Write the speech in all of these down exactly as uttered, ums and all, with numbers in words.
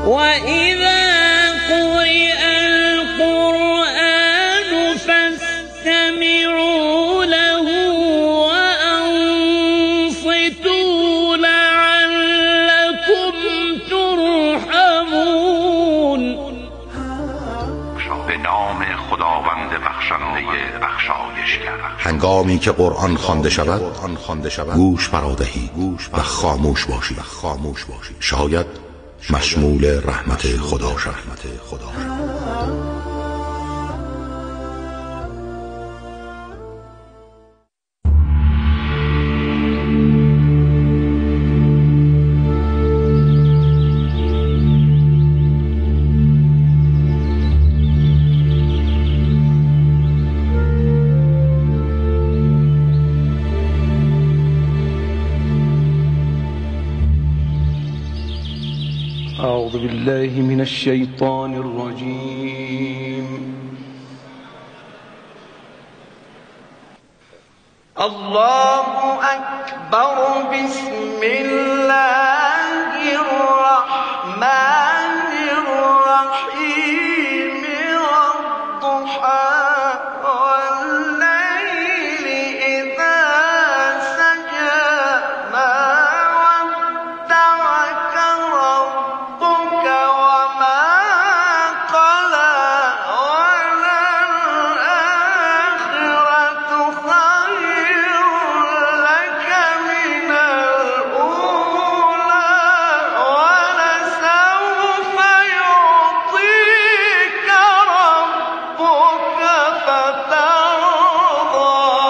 وإذا قرئ القرآن فاستمعوا له وأنصتوا لعلكم ترحمون. به نام خداوند بخشنده بخشایشگر. هنگامی که قرآن خوانده شود گوش فرادهید و خاموش باشید. شاید مشمول رحمت خدا شود. أعوذ بالله من الشيطان الرجيم. الله أكبر. بسم الله الرحمن الرحيم. والضحى والليل إذا سجى ما ودعك ربك وما قلى وللآخرة خير لك من الأولى ولسوف يعطيك ربك فترضى.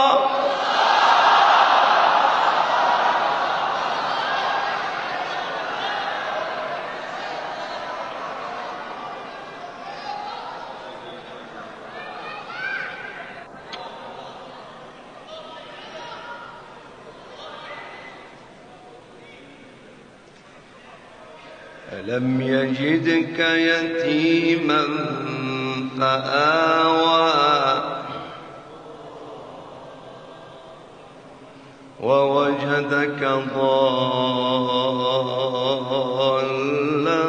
ألم يجدك يتيما فآوى ووجدك ضالا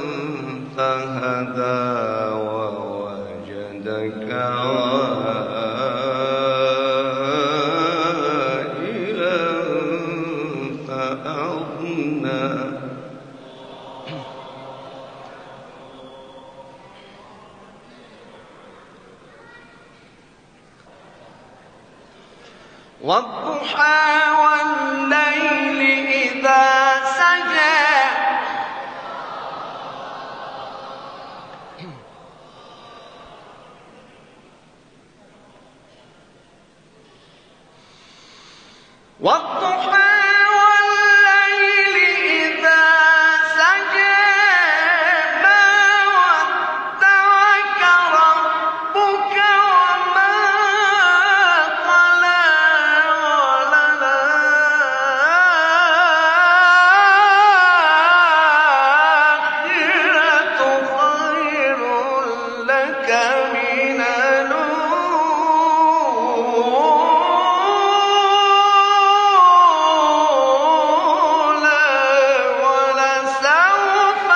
فهدى ووجدك عائلا فأغنى. والضحى والليل إذا سجى والضحى والليل إذا سجى ما ودعك ربك وما قلى وللآخرة خير لك من الأولى ولسوف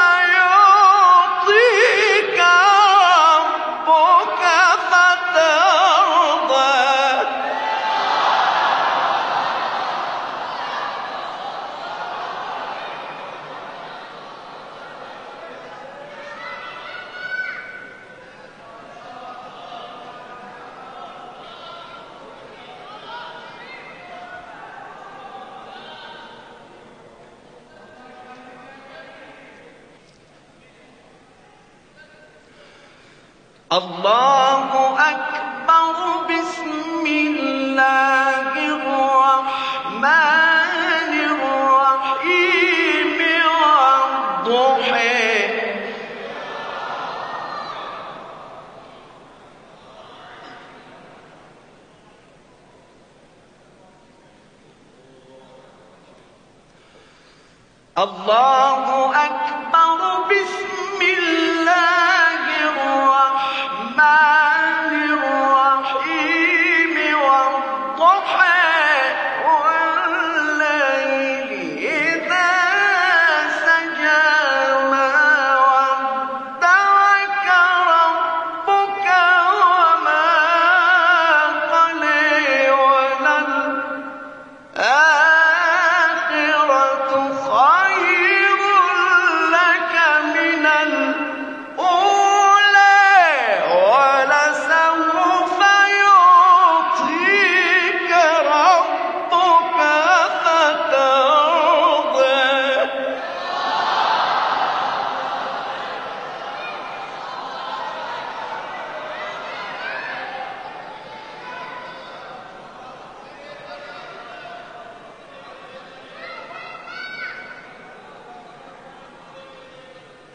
يعطيك ربك فترضى. الله أكبر. بسم الله الرحمن الرحيم. والضحى الله أكبر. بسم الله الرحمن الرحيم. والضحى والليل إذا سجى ما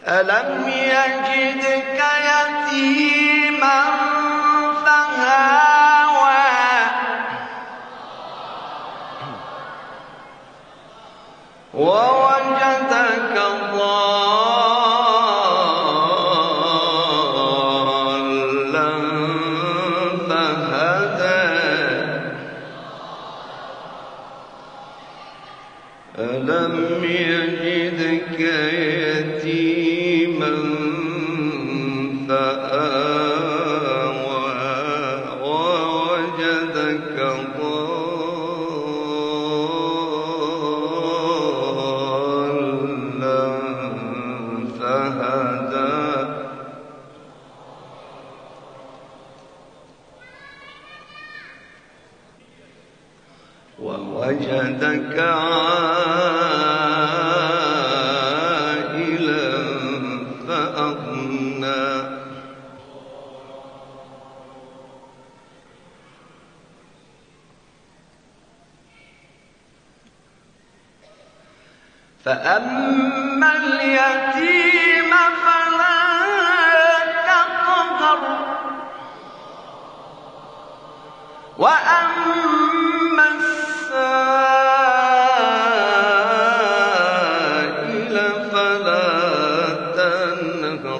ألم يجدك يتيما فهاوى ووجدك ضالا فهدى ألم يجدك يتيما فآوى ووجدك ضالا فهدى ووجدك عائلا فأغنى فأما اليتيم فلا تقهر وأما السائل فلا تنهر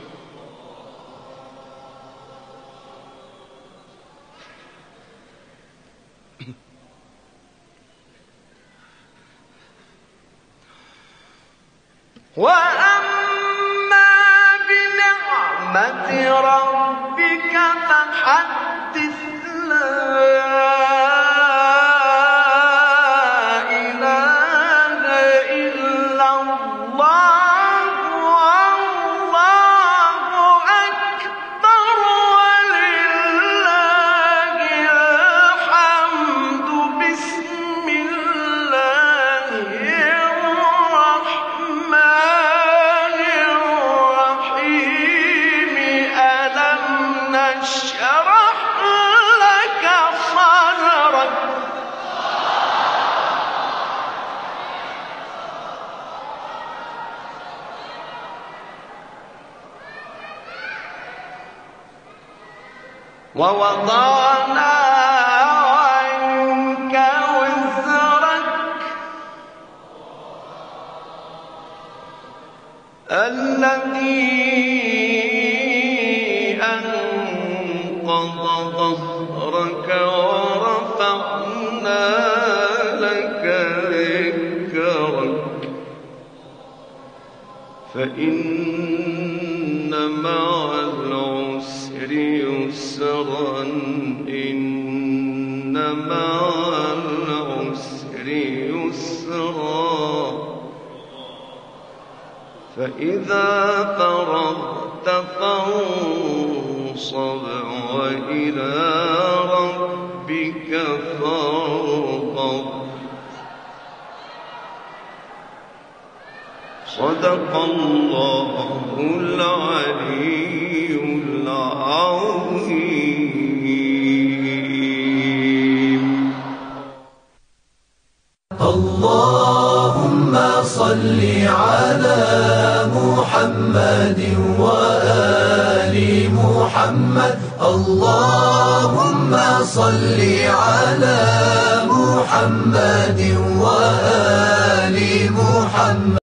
وأما بنعمة ربك فحدث لا إله إلا الله والله أكبر ولله الحمد بسم الله الرحمن الرحيم ألم نشرح لك صدرك ووضعنا عنك وزرك الذي أنقض ظهرك ورفعنا لك ذكرك فإن مع العسر يسرا إن مع العسر يسرا فإذا فرغت فانصب وإلى ربك فارغب صدق الله العلي العظيم. اللهم صل على محمد وآل محمد. اللهم صل على محمد وآل محمد.